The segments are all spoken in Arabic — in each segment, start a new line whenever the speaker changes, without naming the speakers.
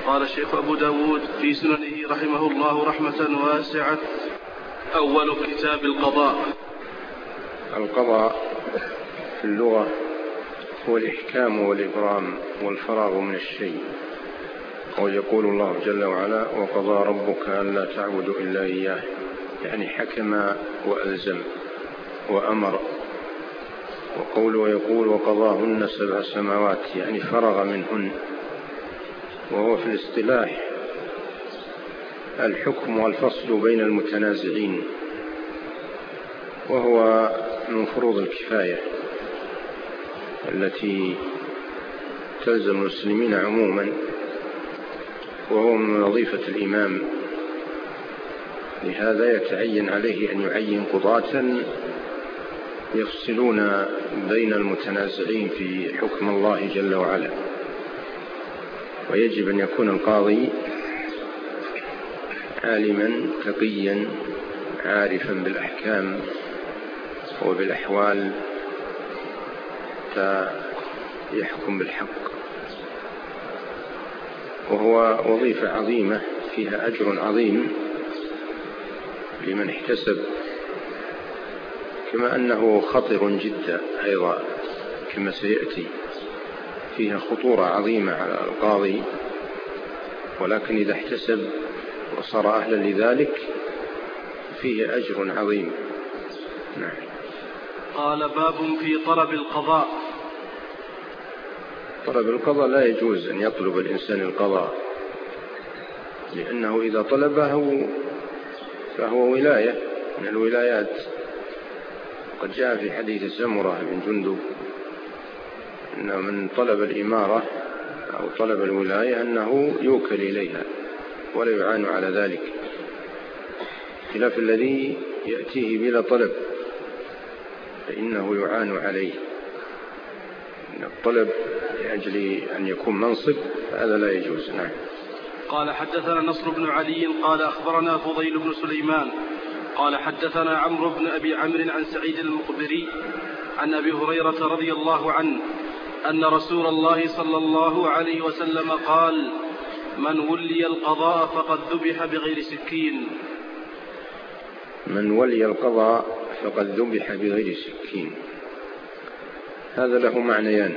قال الشيخ أبو داود في سننه رحمه الله رحمة واسعة: أول كتاب القضاء.
القضاء في اللغة هو الإحكام والإبرام والفراغ من الشيء. ويقول الله جل وعلا: وقضى ربك ألا تعبدوا إلا إياه، يعني حكم وألزم وأمر. ويقول: وقضاهن 7 سماوات، يعني فرغ منهن. وهو في الاصطلاح الحكم والفصل بين المتنازعين، وهو من فروض الكفاية التي تلزم المسلمين عموما، وهو من وظيفة الإمام. لهذا يتعين عليه أن يعين قضاة يفصلون بين المتنازعين في حكم الله جل وعلا. ويجب أن يكون القاضي عالما تقيا عارفا بالأحكام وبالأحوال، فيحكم بالحق. وهو وظيفة عظيمة فيها أجر عظيم لمن احتسب، كما أنه خطر جدا أيضا كما سيأتي. فيها خطورة عظيمة على القاضي، ولكن إذا احتسب وصار أهلا لذلك فيه أجر عظيم. نعم.
قال: باب في طلب القضاء.
طلب القضاء لا يجوز أن يطلب الإنسان القضاء، لأنه إذا طلبه فهو ولاية من الولايات. قد جاء في حديث سمرة بن جندب أن من طلب الإمارة أو طلب الولاية أنه يوكل إليها ولا يعان على ذلك، خلاف الذي يأتيه بلا طلب فإنه يعان عليه. إن الطلب لأجل أن يكون منصب هذا لا يجوز. نعم.
قال: حدثنا نصر بن علي قال أخبرنا فضيل بن سليمان قال حدثنا عمرو بن أبي عمرو عن سعيد المقبري عن أبي هريرة رضي الله عنه أن رسول الله صلى الله عليه وسلم قال: من ولي القضاء فقد ذبح بغير سكين.
من ولي القضاء فقد ذبح بغير سكين، هذا له معنيان.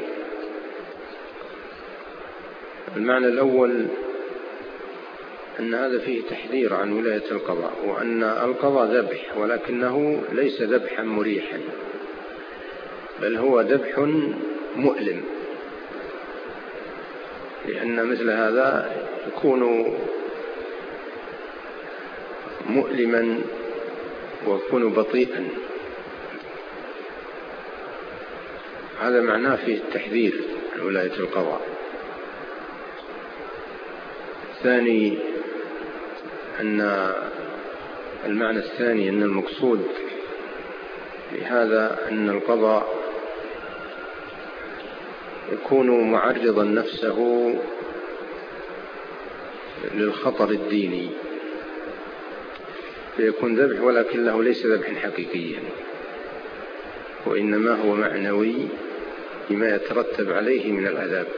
المعنى الأول أن هذا فيه تحذير عن ولاية القضاء، وأن القضاء ذبح، ولكنه ليس ذبحا مريحا، بل هو ذبح مؤلم، لأن مثل هذا يكون مؤلما ويكون بطيئا. هذا معناه فيه التحذير عن ولاية القضاء. الثاني أن المعنى الثاني أن المقصود لهذا أن القضاء يكون معرضا نفسه للخطر الديني، فيكون ذبح ولكنه ليس ذبحا حقيقيا، وإنما هو معنوي بما يترتب عليه من العذاب.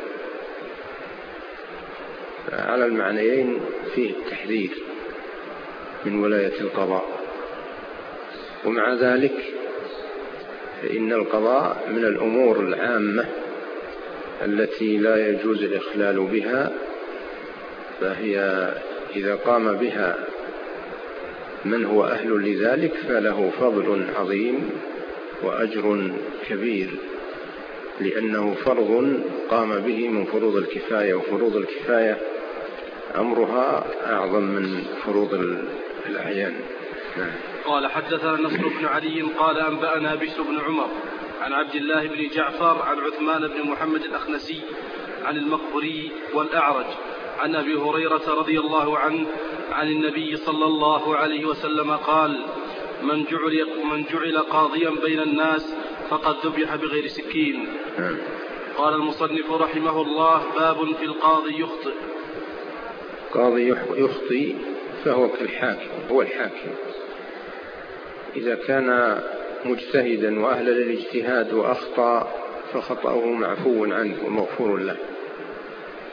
على المعنيين فيه التحذير من ولاية القضاء. ومع ذلك فإن القضاء من الأمور العامة التي لا يجوز الإخلال بها، فهي إذا قام بها من هو أهل لذلك فله فضل عظيم وأجر كبير، لأنه فرض قام به من فروض الكفاية، وفروض الكفاية أمرها أعظم من فروض الأعيان. نعم.
قال: حدثنا نصر بن علي قال أنبأنا بشر بن عمر عن عبد الله بن جعفر عن عثمان بن محمد الأخنسي عن المقبري والأعرج عن أبي هريرة رضي الله عنه عن النبي صلى الله عليه وسلم قال: من جعل قاضيا بين الناس فقد ذبح بغير سكين. قال المصنف رحمه الله: باب في القاضي يخطئ.
قاضي يخطئ فهو كالحاكم، هو الحاكم إذا كان مجتهدا وأهلا للاجتهاد وأخطأ فخطأه معفو عنه ومغفور له.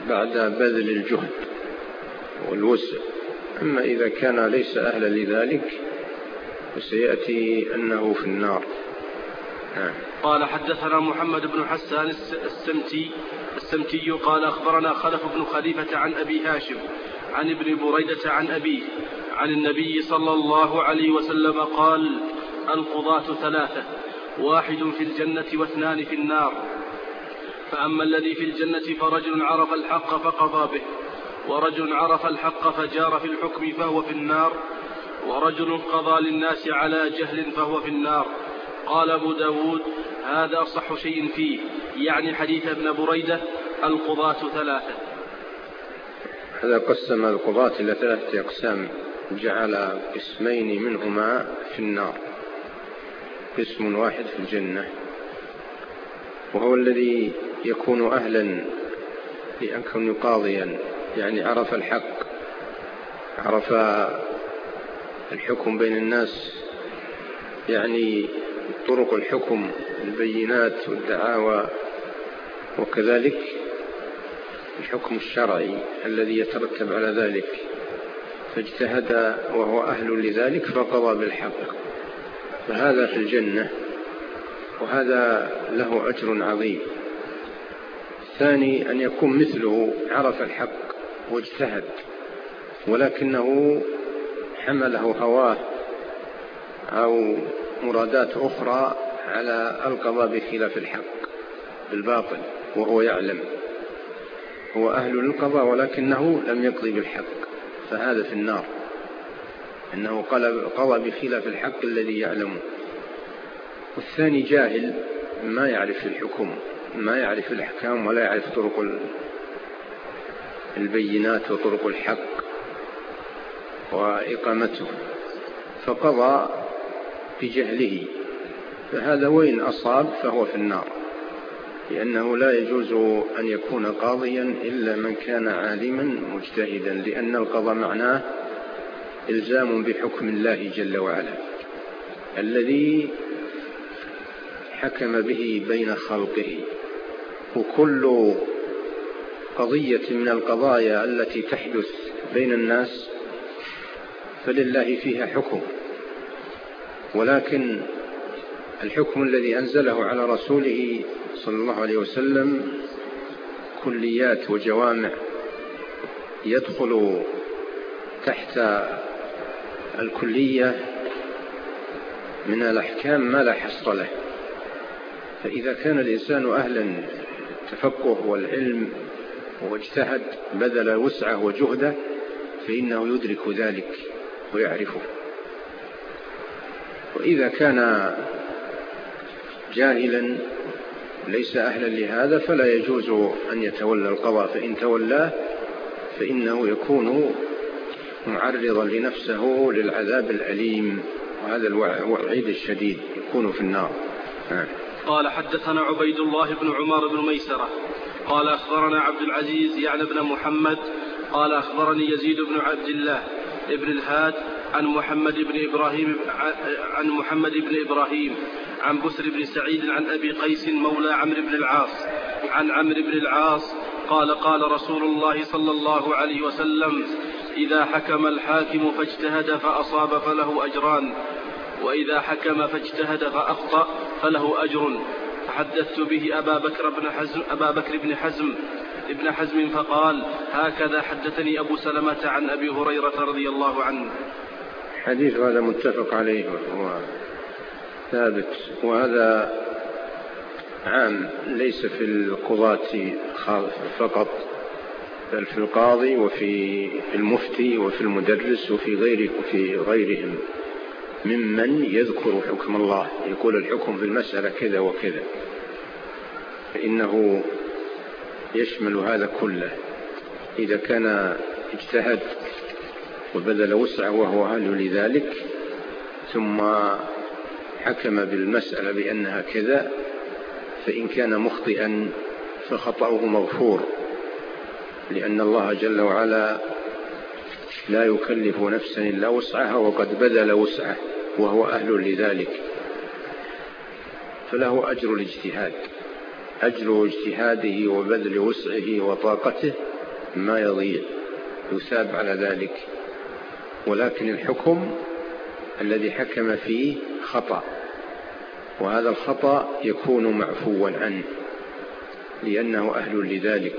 بعد بذل الجهد والوسع. أما إذا كان ليس أهلا لذلك فسيأتي أنه في النار.
قال حدثنا محمد بن حسان السمتي قال أخبرنا خلف بن خليفة عن أبي هاشم عن ابن بريدة عن أبيه عن النبي صلى الله عليه وسلم قال: القضاة ثلاثة، واحد في الجنة واثنان في النار. فأما الذي في الجنة فرجل عرف الحق فقضى به، ورجل عرف الحق فجار في الحكم فهو في النار، ورجل قضى للناس على جهل فهو في النار. قال أبو داود: هذا أصح شيء فيه، يعني حديث ابن بريدة: القضاة ثلاثة.
هذا قسم القضاة إلى 3 أقسام، جعل قسمين منهما في النار، قسم واحد في الجنة، وهو الذي يكون أهلا لأن يكون قاضيا، يعني عرف الحق، عرف الحكم بين الناس، يعني طرق الحكم، البينات والدعاوى، وكذلك الحكم الشرعي الذي يترتب على ذلك، فاجتهد وهو أهل لذلك فقضى بالحق، فهذا في الجنة، وهذا له أجر عظيم. الثاني أن يكون مثله عرف الحق واجتهد، ولكنه حمله هواه أو مرادات أخرى على القضاء بخلاف الحق بالباطل، وهو يعلم، هو أهل للقضاء ولكنه لم يقضي بالحق، فهذا في النار، إنه قضى بخلاف الحق الذي يعلمه. والثاني جاهل، ما يعرف الحكم، ما يعرف الأحكام، ولا يعرف طرق البينات وطرق الحق وإقامته، فقضى بجهله، فهذا وإن أصاب فهو في النار، لأنه لا يجوز أن يكون قاضيا إلا من كان عالما مجتهدا، لأن القضاء معناه إلزام بحكم الله جل وعلا الذي حكم به بين خلقه. وكل قضية من القضايا التي تحدث بين الناس فلله فيها حكم، ولكن الحكم الذي أنزله على رسوله صلى الله عليه وسلم كليات وجوامع، يدخل تحت الكلية من الأحكام ما لا حصر له. فإذا كان الإنسان أهلا التفقه والعلم واجتهد بذل وسعه وجهده فإنه يدرك ذلك ويعرفه. وإذا كان جاهلا ليس أهلا لهذا فلا يجوز أن يتولى القضاء، فإن تولاه فإنه يكون معرضا لنفسه للعذاب الأليم، وهذا الوعيد الشديد، يكون في النار.
قال حدثنا عبيد الله بن عمر بن ميسرة قال أخبرنا عبد العزيز يعني بن محمد قال أخبرني يزيد بن عبد الله ابن الهاد عن محمد بن إبراهيم عن بسر بن سعيد عن أبي قيس مولى عمرو بن العاص عن عمرو بن العاص قال قال رسول الله صلى الله عليه وسلم: إذا حكم الحاكم فاجتهد فأصاب فله أجران، وإذا حكم فاجتهد فأخطأ فله أجر. فحدثت به أبا بكر بن حزم فقال: هكذا حدثني أبو سلمة عن أبي هريرة رضي الله عنه.
حديث هذا متفق عليه وهو ثابت، وهذا عام ليس في القضاة فقط، بل في القاضي وفي المفتي وفي المدرس وفي غيرهم ممن يذكر حكم الله، يقول الحكم في المسألة كذا وكذا، فإنه يشمل هذا كله. إذا كان اجتهد وبذل وسعه وهو أهل لذلك ثم حكم بالمسألة بأنها كذا، فإن كان مخطئا فخطأه مغفور، لأن الله جل وعلا لا يكلف نفسا إلا وسعها، وقد بذل وسعه وهو أهل لذلك، فله أجر الاجتهاد، أجر اجتهاده وبذل وسعه وطاقته ما يضيع، يثاب على ذلك، ولكن الحكم الذي حكم فيه خطأ، وهذا الخطأ يكون معفوا عنه لأنه أهل لذلك.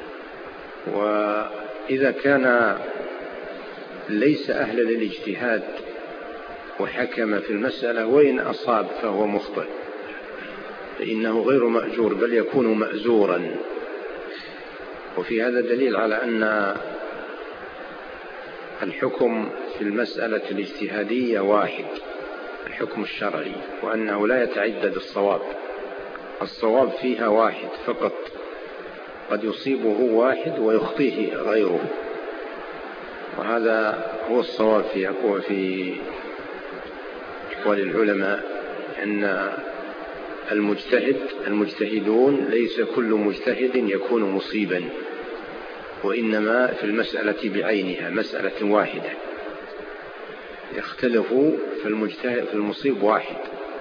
وإذا كان ليس أهل للاجتهاد وحكم في المسألة وإن أصاب فهو مخطئ، فإنه غير مأجور بل يكون مأزورا. وفي هذا دليل على أن الحكم في المسألة الاجتهادية واحد، الحكم الشرعي، وأنه لا يتعدد الصواب فيها واحد فقط، قد يصيبه واحد ويخطيه غيره، وهذا هو الصواب في أقوال العلماء، أن المجتهدون ليس كل مجتهد يكون مصيبا، وإنما في المسألة بعينها مسألة واحدة يختلف في المصيب واحد،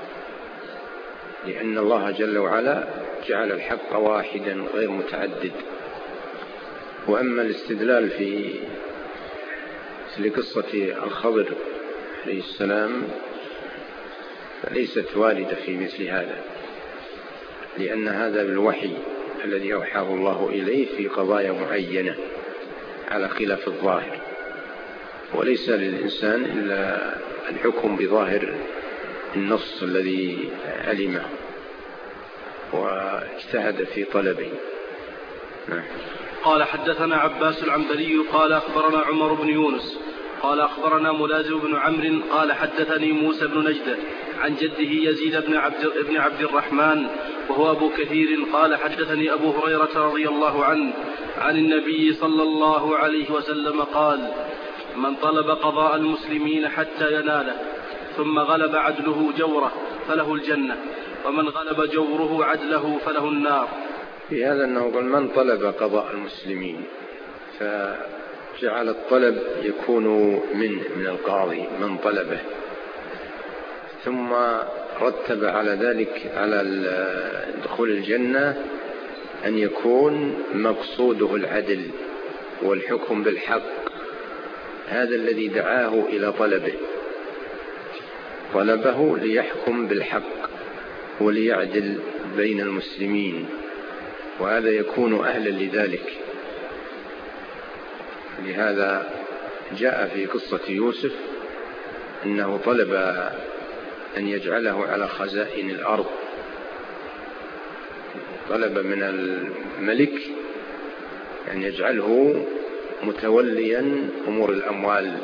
لأن الله جل وعلا جعل الحق واحدا غير متعدد. وأما الاستدلال في قصة الخضر عليه السلام فليست واردة في مثل هذا، لأن هذا بالوحي الذي أوحاه الله إليه في قضايا معينة على خلاف الظاهر، وليس للإنسان إلا الحكم بظاهر النص الذي علمه واجتهد في طلبه.
قال حدثنا عباس العنبري قال أخبرنا عمر بن يونس قال أخبرنا ملازم بن عمرو قال حدثني موسى بن نجدة عن جده يزيد بن عبد الرحمن وهو أبو كثير قال حدثني أبو هريرة رضي الله عنه عن النبي صلى الله عليه وسلم قال: من طلب قضاء المسلمين حتى يناله ثم غلب عدله جوره فله الجنة، ومن غلب جوره عدله فله النار.
في هذا أنه قال من طلب قضاء المسلمين، فجعل الطلب يكون من القاضي من طلبه، ثم رتب على ذلك على دخول الجنة أن يكون مقصوده العدل والحكم بالحق، هذا الذي دعاه إلى طلبه ليحكم بالحق وليعدل بين المسلمين، وهذا يكون أهلا لذلك. لهذا جاء في قصة يوسف أنه طلب أن يجعله على خزائن الأرض، طلب من الملك أن يجعله متوليا أمور الأموال،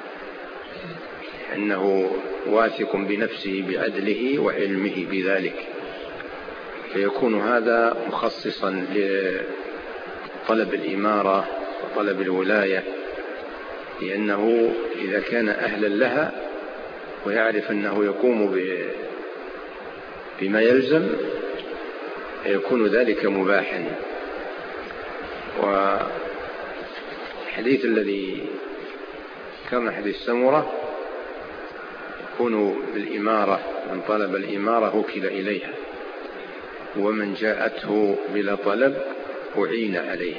أنه واثق بنفسه بعدله وعلمه بذلك، فيكون هذا مخصصا لطلب الإمارة وطلب الولاية، لأنه إذا كان أهلا لها ويعرف أنه يقوم بما يلزم يكون ذلك مباحا. والحديث الذي كان حديث سمرة يكون بالإمارة، من طلب الإمارة وكل إليها، ومن جاءته بلا طلب أعين عليها.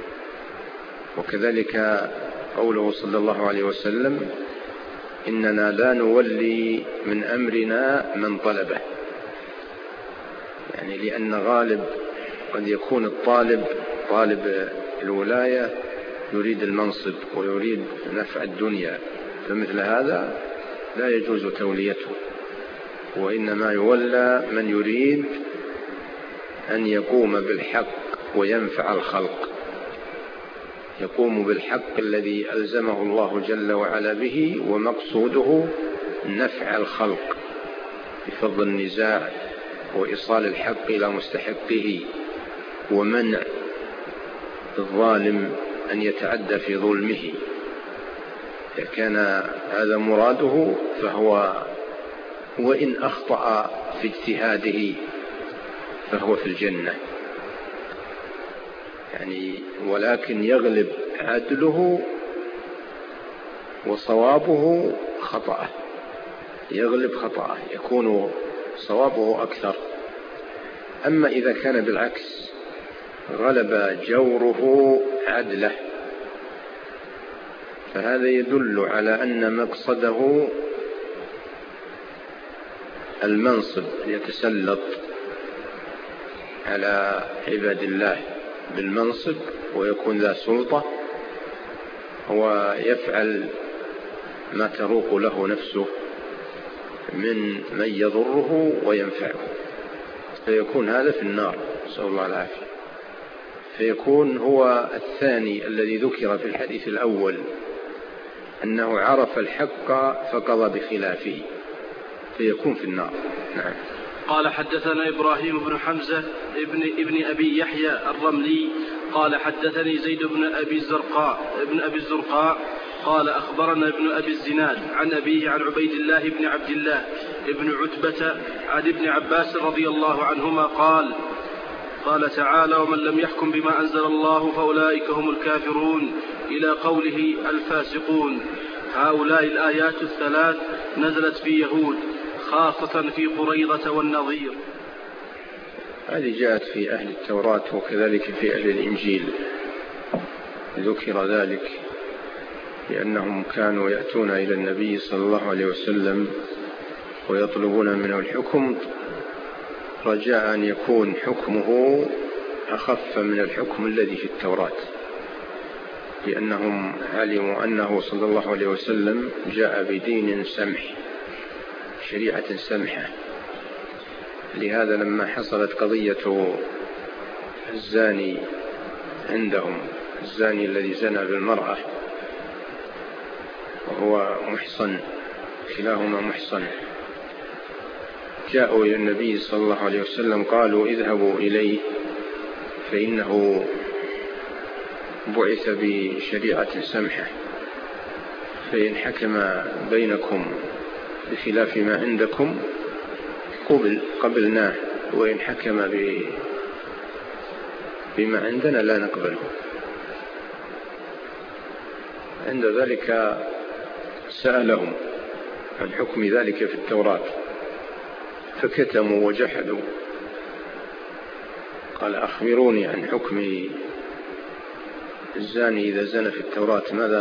وكذلك قوله صلى الله عليه وسلم: إننا لا نولي من أمرنا من طلبه، يعني لأن غالب قد يكون طالب الولاية يريد المنصب ويريد نفع الدنيا، فمثل هذا لا يجوز توليته، وإنما يولى من يريد أن يقوم بالحق وينفع الخلق، يقوم بالحق الذي ألزمه الله جل وعلا به، ومقصوده نفع الخلق بفضل النزاع وإيصال الحق إلى مستحقه ومنع الظالم أن يتعدى في ظلمه. إذا كان هذا مراده فهو وإن أخطأ في اجتهاده فهو في الجنة، يعني ولكن يغلب عدله وصوابه خطأه، يغلب خطأه يكون صوابه أكثر. أما إذا كان بالعكس غلب جوره عدله، فهذا يدل على أن مقصده المنصب، يتسلط على عباد الله بالمنصب ويكون ذا سلطة ويفعل ما تروق له نفسه من يضره وينفعه، فيكون هذا في النار، نسأل الله العافية. فيكون هو الثاني الذي ذكر في الحديث الأول أنه عرف الحق فقضى بخلافه، فيكون في النار. نعم.
قال حدثنا إبراهيم بن حمزة ابن أبي يحيى الرملي قال حدثني زيد بن أبي الزرقاء قال أخبرنا ابن أبي الزناد عن أبيه عن عبيد الله بن عبد الله بن عتبة عن ابن عباس رضي الله عنهما قال تعالى: ومن لم يحكم بما أنزل الله فأولئك هم الكافرون، إلى قوله الفاسقون. هؤلاء الآيات الثلاث نزلت في يهود، خاصة في قريظة والنظير.
هذه جاءت في أهل التوراة وكذلك في أهل الإنجيل، ذكر ذلك لأنهم كانوا يأتون إلى النبي صلى الله عليه وسلم ويطلبون منه الحكم رجاء أن يكون حكمه أخف من الحكم الذي في التوراة، لأنهم علموا أنه صلى الله عليه وسلم جاء بدين سمح، شريعة سمحة. لهذا لما حصلت قضية الزاني عندهم، الزاني الذي زنى بالمرأة وهو محصن، كلاهما محصن، جاءوا إلى النبي صلى الله عليه وسلم قالوا: اذهبوا إليه فإنه بعث بشريعة سمحة، فإن حكم بينكم بخلاف ما عندكم قبلناه، وإن حكم بما عندنا لا نقبله. عند ذلك سألهم عن حكم ذلك في التوراة فكتموا وجحدوا. قال: أخبروني عن حكم الزاني إذا زنى في التوراة،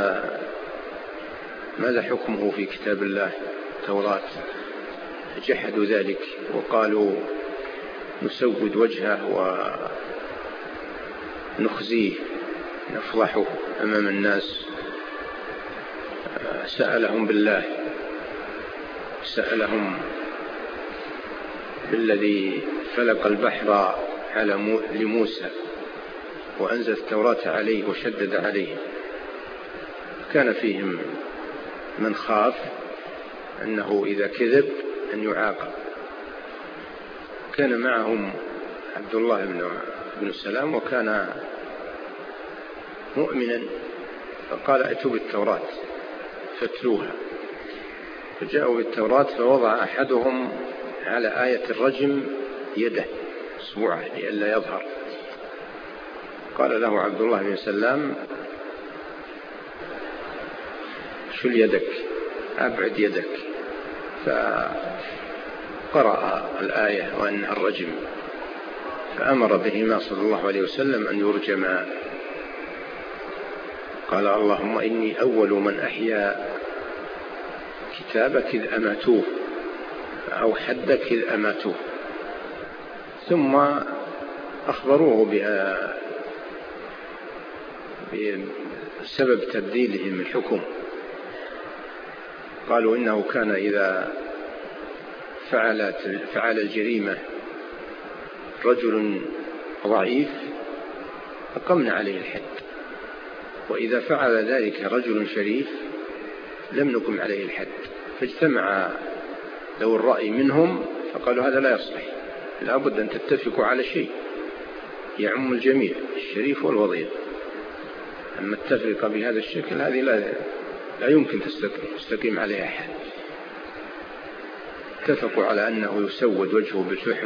ماذا حكمه في كتاب الله التوراة؟ جحدوا ذلك وقالوا: نسود وجهه ونخزيه نفضحه أمام الناس. سألهم بالله، سألهم بالذي فلق البحر لموسى وأنزل التوراة عليه وشدد عليه. كان فيهم من خاف أنه إذا كذب أن يعاقب. كان معهم عبد الله بن السلام وكان مؤمنا، فقال: ائتوا بالتوراة فاتلوها. فجاءوا بالتوراة فوضع أحدهم على آية الرجم يده أصبعه لئلا يظهر. قال له عبد الله بن سلام: شل يدك، أبعد يدك. فقرأ الآية وأنها الرجم، فأمر بهما صلى الله عليه وسلم أن يرجما. قال: اللهم إني أول من أحيا كتابك إذ أماتوه، أو حدك إذ أماتوه. ثم أخبروه بسبب تبديلهم الحكم. قالوا: إنه كان إذا فعل الجريمة رجل ضعيف أقمنا عليه الحد، وإذا فعل ذلك رجل شريف لم نقم عليه الحد. فاجتمع ذو الرأي منهم فقالوا: هذا لا يصلح، لا بد أن تتفقوا على شيء يعم الجميع، الشريف والوضيع. أما التفرقة بهذا الشكل هذه لا يمكن تستقيم عليها حد. اتفقوا على أنه يسود وجهه بالفحم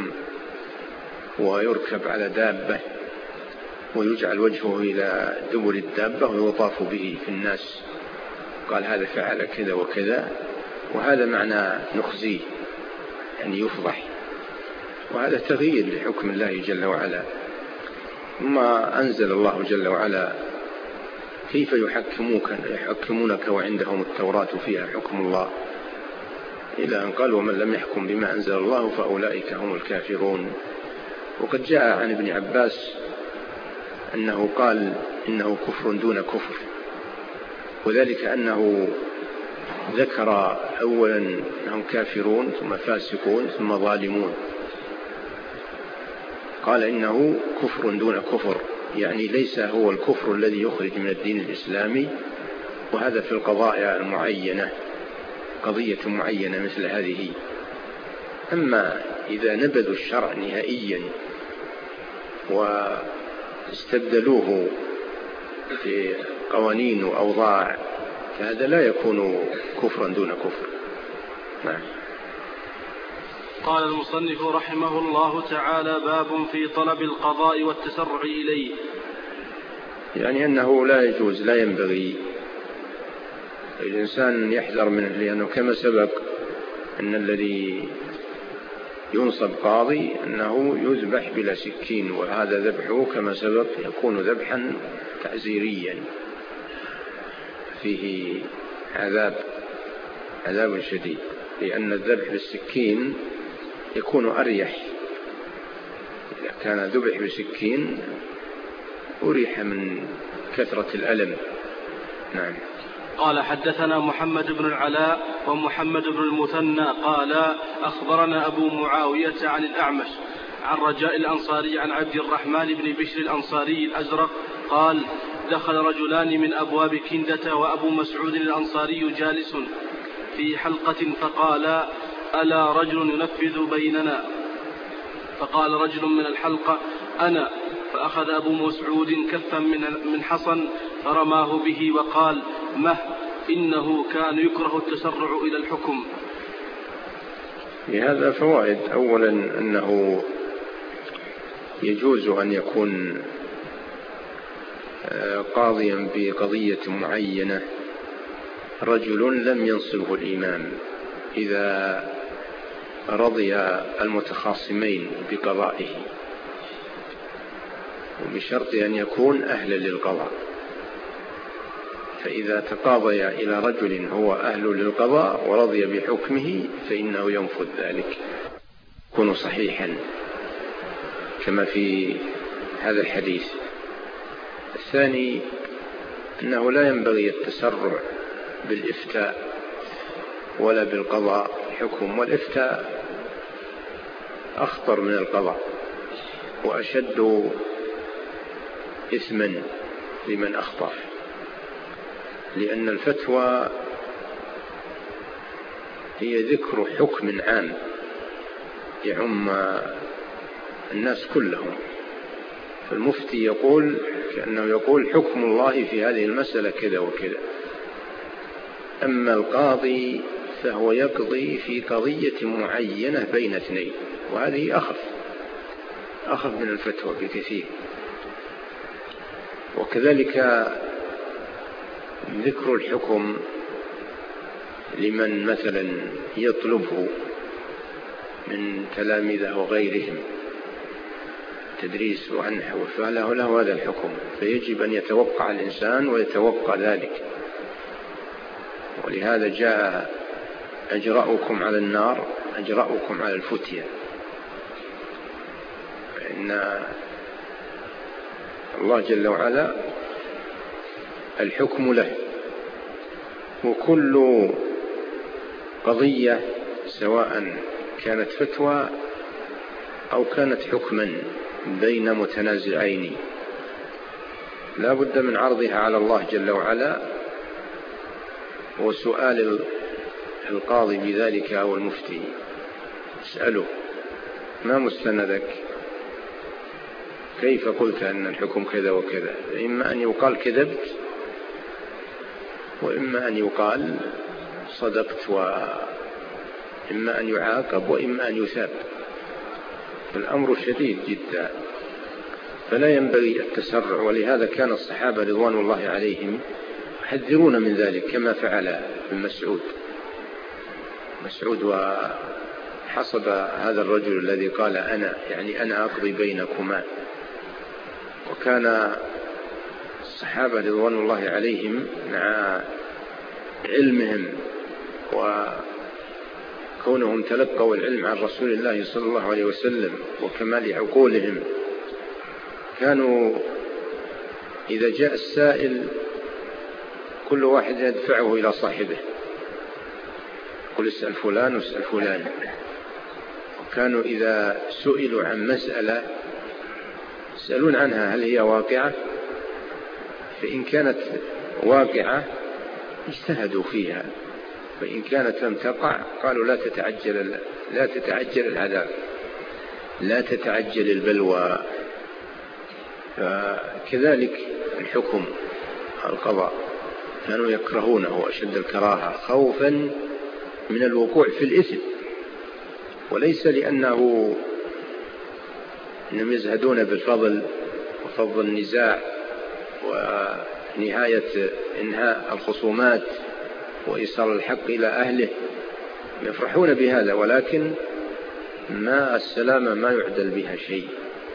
ويركب على دابة ويجعل وجهه إلى دبر الدابة ويطاف به في الناس. قال: هذا فعل كذا وكذا، وهذا معنى نخزيه، يعني يفضح. وهذا تغيير لحكم الله جل وعلا. ما أنزل الله جل وعلا كيف يحكمونك وعندهم التوراة فيها حكم الله، إلى أن قال ومن لم يحكم بما أنزل الله فأولئك هم الكافرون. وقد جاء عن ابن عباس أنه قال إنه كفر دون كفر، وذلك أنه ذكر أولا أنهم كافرون ثم فاسقون ثم ظالمون، قال إنه كفر دون كفر، يعني ليس هو الكفر الذي يخرج من الدين الإسلامي، وهذا في القضايا المعينة، قضية معينة مثل هذه. أما إذا نبذوا الشرع نهائيا واستبدلوه في قوانين وأوضاع فهذا لا يكون كفرا دون كفر. نعم.
قال المصنف رحمه الله تعالى: باب في طلب القضاء والتسرع إليه.
يعني أنه لا يجوز، لا ينبغي الإنسان يحذر منه، لأنه كما سبق أن الذي ينصب قاضي أنه يذبح بلا سكين، وهذا ذبحه كما سبق يكون ذبحا تعزيريا فيه عذاب شديد، لأن الذبح بالسكين يكون أريح. إذا كان ذبح بسكين أريح من كثرة الألم. نعم.
قال: حدثنا محمد بن العلاء ومحمد بن المثنى قال: أخبرنا أبو معاوية عن الأعمش عن رجاء الأنصاري عن عبد الرحمن بن بشر الأنصاري الأزرق قال: دخل رجلان من أبواب كندة وأبو مسعود الأنصاري جالس في حلقة فقال: ألا رجل ينفذ بيننا؟ فقال رجل من الحلقة: أنا. فأخذ أبو مسعود كفا من حصن فرماه به وقال: مه، إنه كان يكره التسرع إلى الحكم.
لهذا فوائد: أولا أنه يجوز أن يكون قاضيا بقضية معينة رجل لم ينصبه الإمام إذا رضي المتخاصمين بقضائه، وبشرط أن يكون أهلا للقضاء. فإذا تقاضي إلى رجل هو أهل للقضاء ورضي بحكمه فإنه ينفذ ذلك، يكون صحيحا كما في هذا الحديث. الثاني أنه لا ينبغي التسرع بالإفتاء ولا بالقضاء حكم، والإفتاء أخطر من القضاء وأشد إثما لمن أخطأ، لأن الفتوى هي ذكر حكم عام يعم الناس كلهم، فالمفتي يقول كأنه يقول حكم الله في هذه المسألة كذا وكذا. أما القاضي فهو يقضي في قضية معينة بين اثنين، وهذه أخف من الفتوى بكثير. وكذلك ذكر الحكم لمن مثلا يطلبه من تلاميذه وغيرهم تدريس ونحو، فله هذا الحكم، فيجب أن يتوقع الإنسان ويتوقع ذلك. ولهذا جاء أجرأكم على النار أجرأكم على الفتية، فإن الله جل وعلا الحكم له، وكل قضية سواء كانت فتوى أو كانت حكما بين متنازعين لا بد من عرضها على الله جل وعلا وسؤال القاضي بذلك أو المفتي، اسأله: ما مستندك؟ كيف قلت أن الحكم كذا وكذا؟ إما أن يقال كذبت، وإما أن يقال صدقت، وإما أن يعاقب وإما أن يثاب. فالأمر شديد جدا، فلا ينبغي التسرع. ولهذا كان الصحابة رضوان الله عليهم يحذرون من ذلك، كما فعل ابن مسعود وحصد هذا الرجل الذي قال أنا، يعني أنا أقضي بينكما، وكان الصحابة رضوان الله عليهم مع علمهم وكونهم تلقوا العلم عن رسول الله صلى الله عليه وسلم وكمال عقولهم، كانوا إذا جاء السائل كل واحد يدفعه إلى صاحبه، قل اسأل فلان واسأل فلان. وكانوا إذا سئلوا عن مسألة يسألون عنها هل هي واقعة، فإن كانت واقعة اجتهدوا فيها، وإن كانت لم تقع قالوا لا تتعجل العذاب، لا تتعجل البلوى. فكذلك الحكم القضاء كانوا يكرهونه أشد الكراهة خوفا من الوقوع في الإثم، وليس لأنهم يزهدون بالفضل وفضل النزاع ونهاية إنهاء الخصومات وإيصال الحق إلى أهله، يفرحون بهذا، ولكن ما السلامة ما يعدل بها شيء،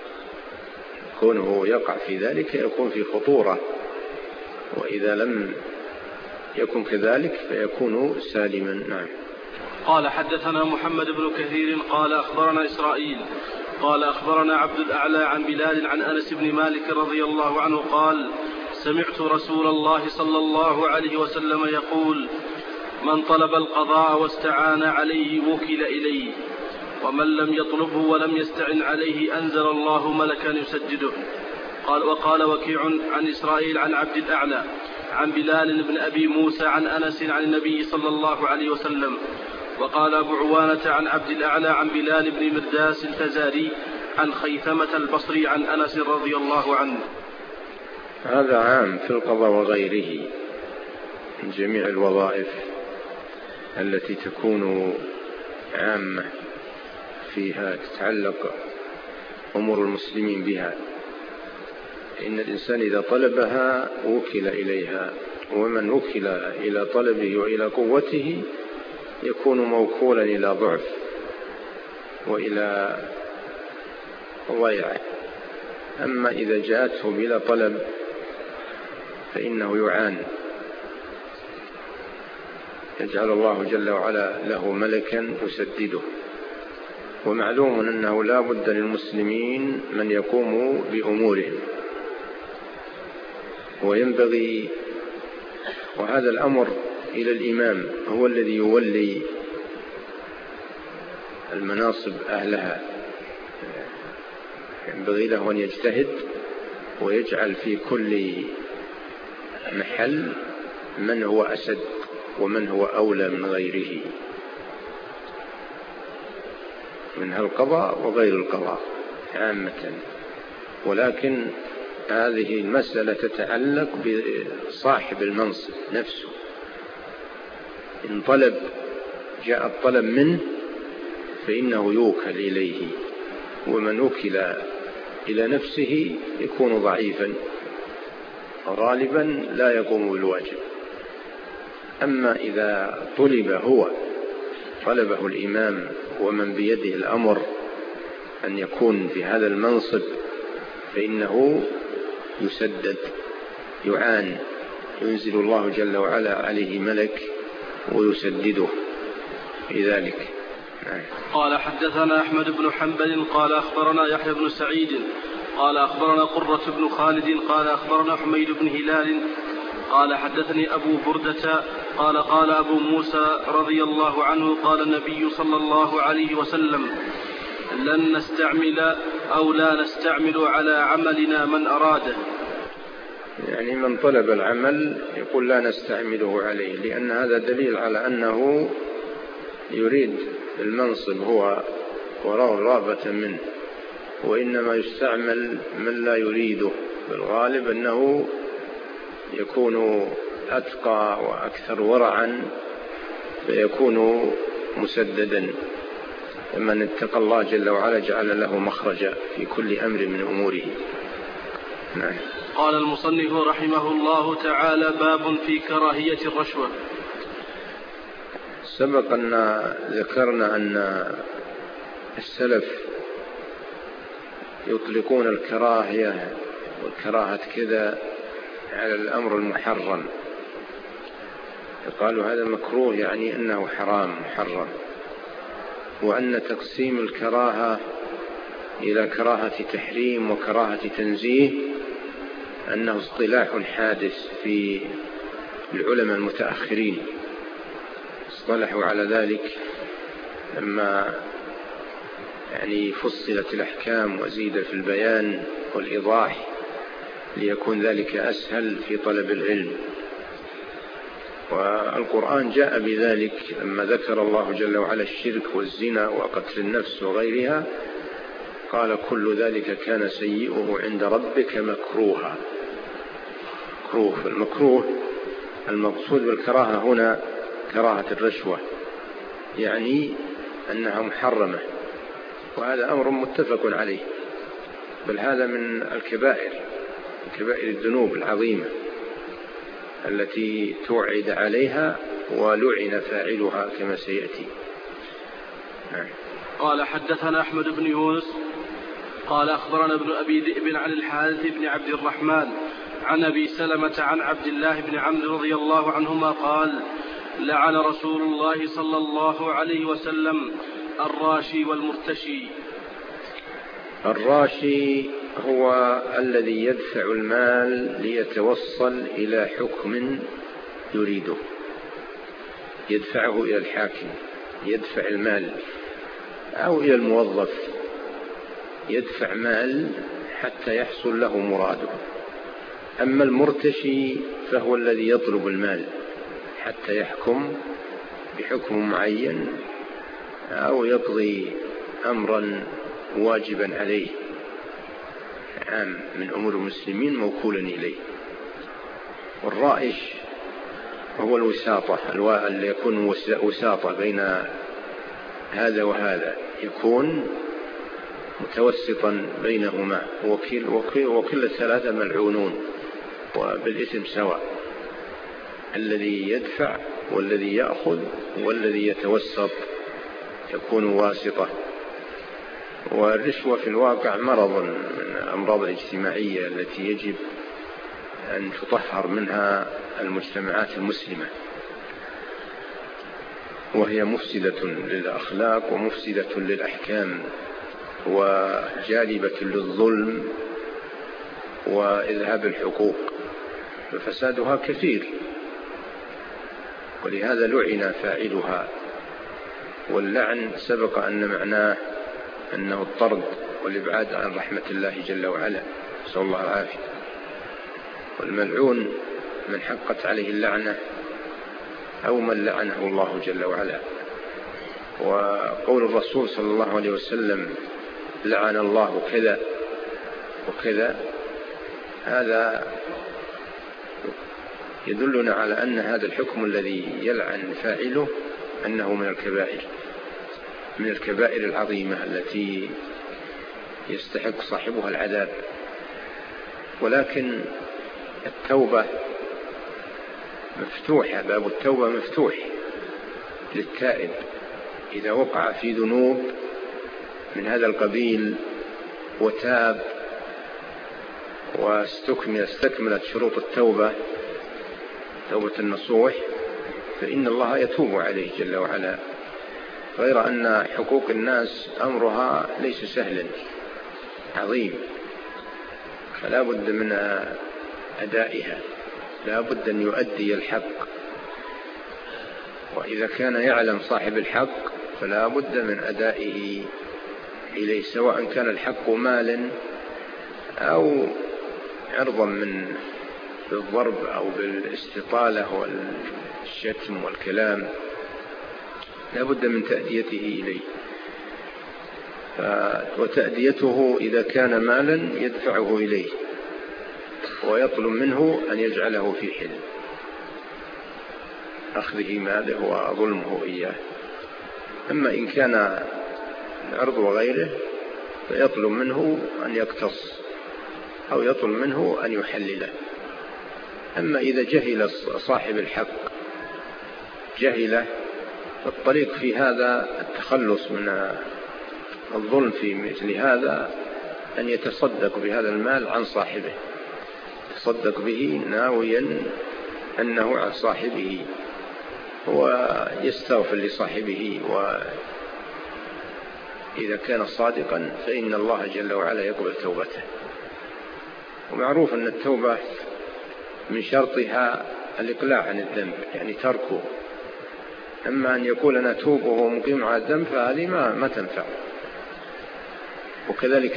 كونه يقع في ذلك يكون في خطورة، وإذا لم يكن كذلك فيكون سالما. نعم.
قال حدثنا محمد بن كثير قال أخبرنا إسرائيل قال أخبرنا عبد الأعلى عن بلال عن أنس بن مالك رضي الله عنه قال سمعت رسول الله صلى الله عليه وسلم يقول من طلب القضاء واستعان عليه وكل إليه، ومن لم يطلبه ولم يستعن عليه أنزل الله ملكا يسجده. وقال وكيع عن إسرائيل عن عبد الأعلى عن بلال بن أبي موسى عن أنس عن النبي صلى الله عليه وسلم. وقال أبو عوانة عن عبد الأعلى عن بلال بن مرداس الفزاري عن خيثمة البصري عن أنس رضي الله عنه.
هذا عام في القضاء وغيره من جميع الوظائف التي تكون عامة فيها تتعلق أمور المسلمين بها، إن الإنسان إذا طلبها وكل إليها، ومن وكل إلى طلبه وإلى قوته يكون موكولا إلى ضعف وإلى ضيعه. أما إذا جاءته بلا طلب فإنه يعان، يجعل الله جل وعلا له ملكا يسدده. ومعلوم أنه لا بد للمسلمين من يقوم بأمورهم، وينبغي، وهذا الأمر إلى الإمام هو الذي يولي المناصب أهلها، ينبغي له أن يجتهد ويجعل في كل محل من هو أسد ومن هو أولى من غيره، منها القضاء وغير القضاء عامة. ولكن هذه المسألة تتعلق بصاحب المنصب نفسه، إن طلب جاء الطلب منه فإنه يوكل إليه، ومن وكل إلى نفسه يكون ضعيفا غالبا لا يقوم بالواجب. أما إذا طلبه الإمام ومن بيده الأمر أن يكون في هذا المنصب فإنه يسدد، يعان، ينزل الله جل وعلا عليه ملك ويسدده في ذلك.
قال حدثنا أحمد بن حنبل قال أخبرنا يحيى بن سعيد قال أخبرنا قرة بن خالد قال أخبرنا حميد بن هلال قال حدثني أبو بردة قال أبو موسى رضي الله عنه قال النبي صلى الله عليه وسلم لن نستعمل أو لا نستعمل على عملنا من أراده،
يعني من طلب العمل يقول لا نستعمله عليه، لأن هذا دليل على أنه يريد المنصب هو ورغبة منه، وإنما يستعمل من لا يريده. بالغالب أنه يكون أتقى وأكثر ورعا فيكون مسددا، من اتقى الله جل وعلا جعل له مخرجا في كل أمر من أموره. نعم.
قال المصنف رحمه الله تعالى باب في كراهية الرشوة.
سبق أن ذكرنا أن السلف يطلقون الكراهية وكراهة كذا على الأمر المحرم، قالوا هذا مكروه يعني أنه حرام محرم. وأن تقسيم الكراهة إلى كراهة تحريم وكراهة تنزيه أنه اصطلاح حادث في العلماء المتأخرين، اصطلحوا على ذلك لما يعني فصلت الأحكام وزيد في البيان والإيضاح ليكون ذلك أسهل في طلب العلم. والقرآن جاء بذلك لما ذكر الله جل وعلا الشرك والزنا وقتل النفس وغيرها، قال كل ذلك كان سيئه عند ربك مكروها. المكروه المقصود بالكراهة هنا كراهة الرشوة، يعني أنها محرمة، وهذا أمر متفق عليه، بل هذا من كبائر الذنوب العظيمة التي توعد عليها ولعن فاعلها كما سيأتي.
قال حدثنا أحمد بن يونس قال أخبرنا ابن أبي ذئب عن الحارث بن عبد الرحمن عن أبي سلمة عن عبد الله بن عمرو رضي الله عنهما قال لعن رسول الله صلى الله عليه وسلم الراشي والمرتشي.
الراشي هو الذي يدفع المال ليتوصل إلى حكم يريده، يدفعه إلى الحاكم، يدفع المال، أو إلى الموظف، يدفع مال حتى يحصل له مراده. أما المرتشي فهو الذي يطلب المال حتى يحكم بحكم معين أو يقضي أمرا واجبا عليه عام من أمور المسلمين موكولا إليه. والرائش هو الوساطة، اللي يكون وساطة بين هذا وهذا، يكون متوسطا بينهما، وكل الثلاثة ملعونون وبالاسم سواء، الذي يدفع والذي يأخذ والذي يتوسط يكون واسطة. والرشوة في الواقع مرض من الأمراض الاجتماعية التي يجب أن تطهر منها المجتمعات المسلمة، وهي مفسدة للأخلاق ومفسدة للأحكام وجالبة للظلم وإذهاب الحقوق، ففسادها كثير، ولهذا لعن فاعلها. واللعن سبق أن معناه أنه الطرد والإبعاد عن رحمة الله جل وعلا، نسأل الله العافية. والملعون من حقت عليه اللعنة أو من لعنه الله جل وعلا. وقول الرسول صلى الله عليه وسلم لعن الله كذا وكذا، هذا يدلنا على أن هذا الحكم الذي يلعن فاعله أنه من الكبائر العظيمة التي يستحق صاحبها العذاب. ولكن التوبة مفتوحة، باب التوبة مفتوح للتائب إذا وقع في ذنوب من هذا القبيل وتاب واستكملت شروط التوبة، توبة النصوح، فإن الله يتوب عليه جل وعلا. غير أن حقوق الناس أمرها ليس سهلا، عظيم، فلا بد من أدائها، لا بد أن يؤدي الحق. وإذا كان يعلم صاحب الحق فلا بد من أدائه إليه، سواء كان الحق مالا أو عرضا من بالضرب أو بالاستطالة والشتم والكلام، لا بد من تأديته إليه. وتأديته إذا كان مالا يدفعه إليه ويطلب منه أن يجعله في حل أخذه ماله وظلمه إياه. أما إن كان العرض وغيره فيطلب منه أن يقتص أو يطلب منه أن يحلله. أما إذا جهل صاحب الحق جهله، فالطريق في هذا التخلص من الظلم في مثل هذا أن يتصدق بهذا المال عن صاحبه تصدق به ناويا أنه عن صاحبه، ويستغفر لصاحبه، وإذا كان صادقا فإن الله جل وعلا يقبل توبته. ومعروف أن التوبة من شرطها الإقلاع عن الذنب، يعني تركه. أما أن يقول أنا توب وهو مقيم على الذنب فهذه ما تنفع. وكذلك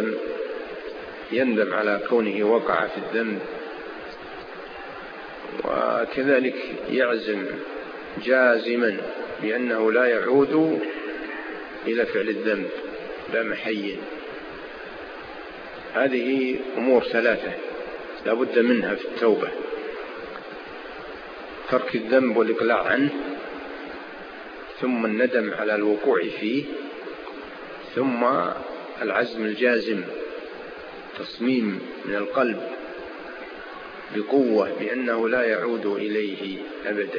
يندم على كونه وقع في الذنب، وكذلك يعزم جازما بأنه لا يعود إلى فعل الذنب لا محيٍ. هذه أمور ثلاثة لا بد منها في التوبة: ترك الذنب والإقلاع عنه، ثم الندم على الوقوع فيه، ثم العزم الجازم، تصميم من القلب بقوة بأنه لا يعود إليه أبدا.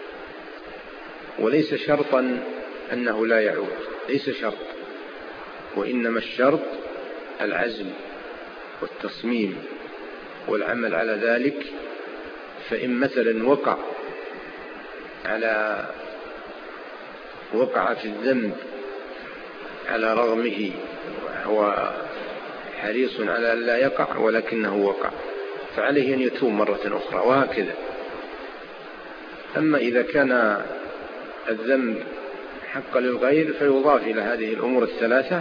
وليس شرطا أنه لا يعود، ليس شرط، وإنما الشرط العزم والتصميم والعمل على ذلك. فإن مثلا وقع في الذنب على رغمه، وهو حريص على أن لا يقع ولكنه وقع، فعليه أن يتوب مرة أخرى، وهكذا. أما إذا كان الذنب حق للغير فيضاف إلى هذه الأمور الثلاثة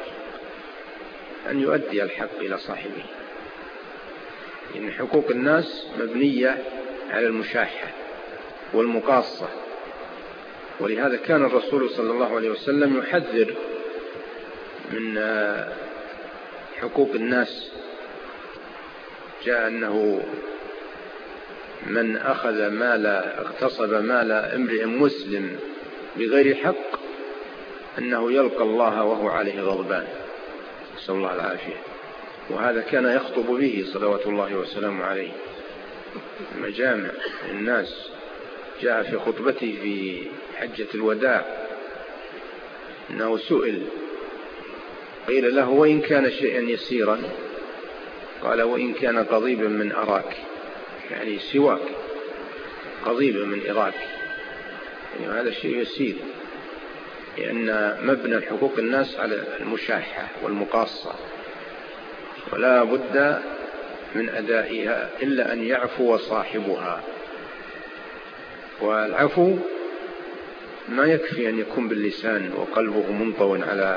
أن يؤدي الحق إلى صاحبه، إن حقوق الناس مبنية على المشاحة والمقاصة. ولهذا كان الرسول صلى الله عليه وسلم يحذر من حقوق الناس. جاء أنه من اغتصب مال امرئ مسلم بغير حق أنه يلقى الله وهو عليه غضبان، نسأل الله العافية. وهذا كان يخطب به صلوات الله وسلامه عليه مجامع الناس. جاء في خطبته في حجة الوداع أنه سئل، قيل له: وإن كان شيئا يسيرا؟ قال: وإن كان قضيبا من أراك، يعني سواك، قضيبا من أراك، يعني هذا الشيء يسير، لأن مبنى حقوق الناس على المشاحة والمقاصة، ولا بد من أدائها إلا أن يعفو صاحبها. والعفو ما يكفي أن يكون باللسان وقلبه منطوٍ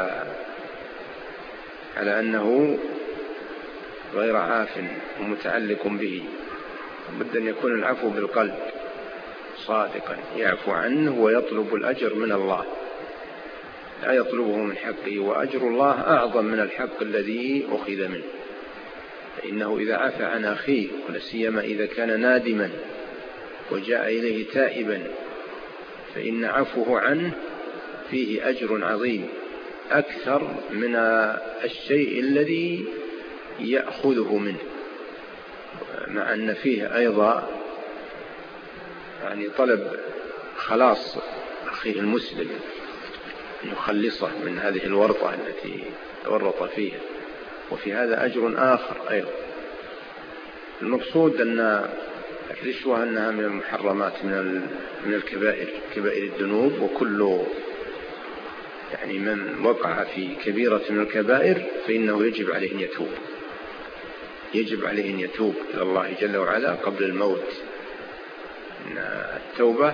على أنه غير عاف ومتعلق به، بد أن يكون العفو بالقلب صادقا، يعفو عنه ويطلب الأجر من الله، لا يطلبه من حقه، وأجر الله أعظم من الحق الذي أخذ منه. فإنه إذا عفى عن أخيه، ولسيما إذا كان نادما وجاء إليه تائبا، فإن عفوه عنه فيه أجر عظيم أكثر من الشيء الذي يأخذه منه، مع أن فيه أيضا يعني طلب خلاص أخيه المسلم، يخلصه من هذه الورطة التي تورط فيها، وفي هذا أجر آخر أيضا. المقصود أن الرشوة أنها من المحرمات، من الكبائر، كبائر الذنوب، وكل يعني من وقع في كبيرة من الكبائر فإنه يجب عليه أن يتوب، يجب عليه أن يتوب إلى الله جل وعلا قبل الموت. إن التوبة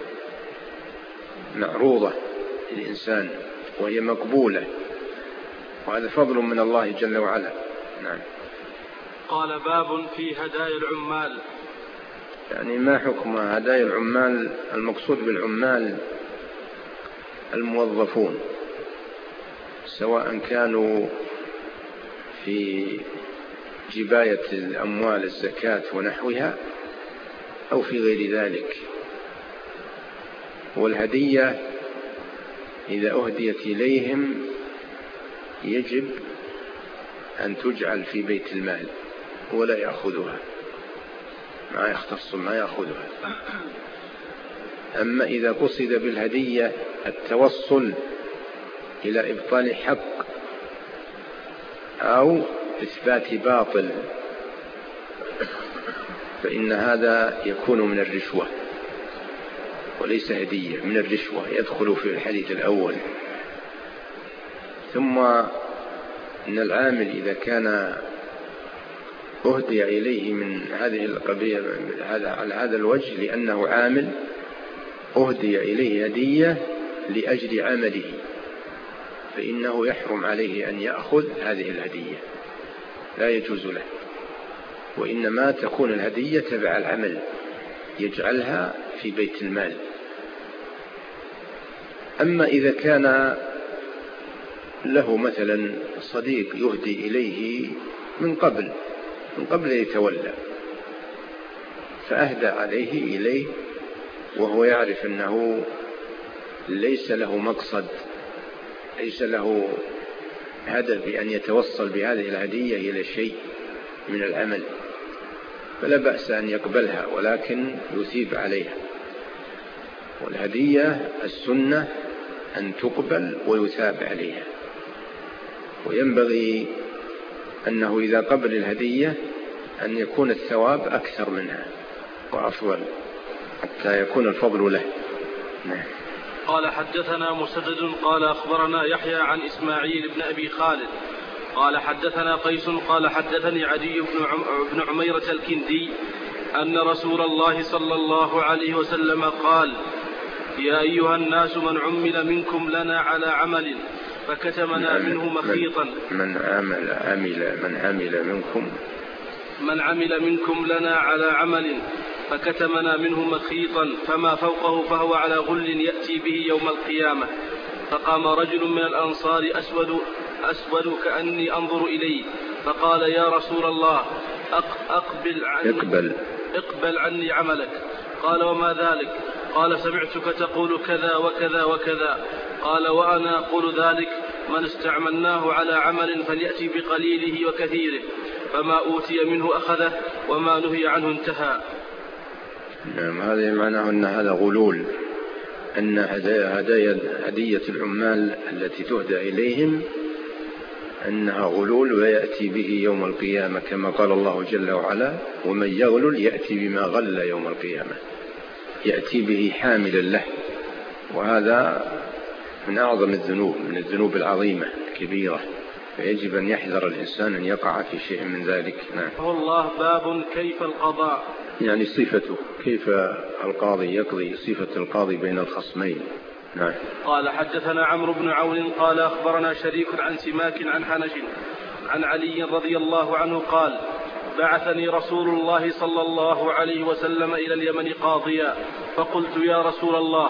معروضة للإنسان وهي مقبولة، وهذا فضل من الله جل وعلا. نعم.
قال: باب في هدايا العمال.
يعني ما حكم هدايا العمال؟ المقصود بالعمال الموظفون، سواء كانوا في جباية الأموال الزكاة ونحوها أو في غير ذلك. والهدية إذا أهديت إليهم يجب أن تجعل في بيت المال ولا يأخذها، ما يختص ما يأخذها. أما إذا قصد بالهدية التوصل إلى إبطال حق أو إثبات باطل فإن هذا يكون من الرشوة وليس هدية، من الرشوة، يدخل في الحديث الأول. ثم إن العامل إذا كان أهدي إليه من هذه القبيلة على هذا الوجه لأنه عامل أهدي إليه هدية لأجل عمله، فإنه يحرم عليه أن يأخذ هذه الهدية، لا يجوز له، وإنما تكون الهدية تبع العمل يجعلها في بيت المال. أما إذا كان له مثلا صديق يهدي إليه من قبل يتولى، فأهدى عليه إليه وهو يعرف أنه ليس له مقصد، ليس له هدف بأن يتوصل بهذه الهدية إلى شيء من العمل، فلا بأس أن يقبلها، ولكن يثيب عليها. والهدية السنة أن تقبل ويثاب عليها، وينبغي أنه إذا قبل الهدية أن يكون الثواب أكثر منها وأفضل حتى يكون الفضل له.
قال حدثنا مسدد قال أخبرنا يحيى عن إسماعيل بن أبي خالد قال حدثنا قيس قال حدثني عدي بن عميرة الكندي أن رسول الله صلى الله عليه وسلم قال: يا أيها الناس من عمل منكم لنا على عمل فكتمنا منه مخيطا من عمل منكم لنا على عمل فكتمنا منه مخيطا فما فوقه فهو على غل يأتي به يوم القيامة. فقام رجل من الأنصار أسود كأني أنظر إليه فقال: يا رسول الله اقبل عني عملك. قال: وما ذلك؟ قال: سمعتك تقول كذا وكذا وكذا. قال: وأنا أقول ذلك: من استعملناه على عمل فليأتي بقليله وكثيره، فما أوتي منه أخذه وما نهي عنه انتهى.
نعم، هذا معناه أن هذا غلول، أن هدية العمال التي تهدى إليهم أنها غلول ويأتي به يوم القيامة، كما قال الله جل وعلا: ومن يغلل يأتي بما غل يوم القيامة، يأتي به حاملا له. وهذا من أعظم الذنوب، من الذنوب العظيمة الكبيرة، فيجب أن يحذر الإنسان أن يقع في شيء من ذلك. نعم.
الله باب كيف القضاء،
يعني صفته، كيف القاضي يقضي، صفة القاضي بين الخصمين. نعم.
قال حدثنا عمرو بن عون قال أخبرنا شريك عن سماك عن حنش عن علي رضي الله عنه قال: بعثني رسول الله صلى الله عليه وسلم إلى اليمن قاضيا، فقلت: يا رسول الله